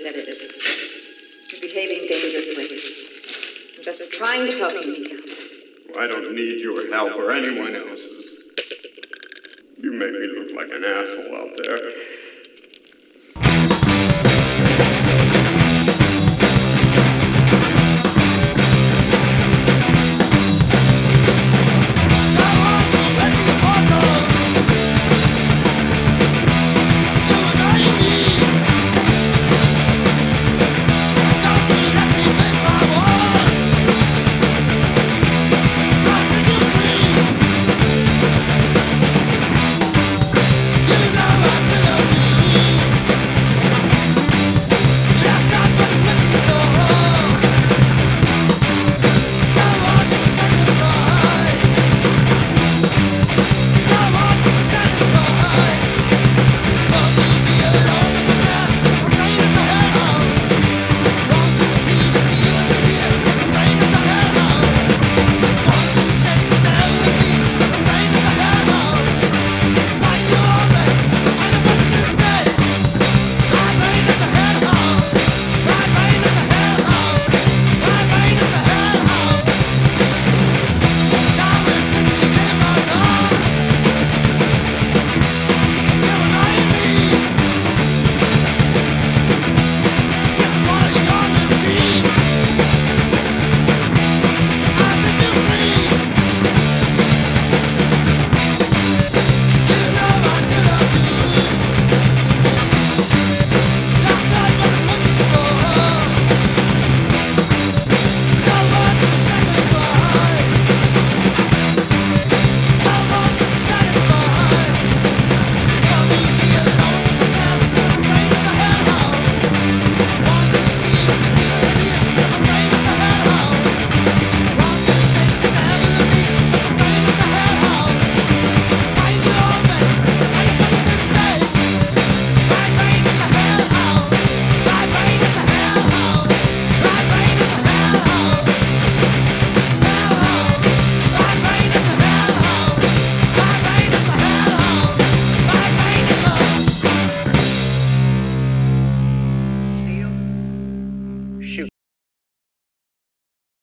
sedative. You're behaving dangerously. I'm just trying to help you, Mika. I don't need your help or anyone else's. You make me look like an asshole out there.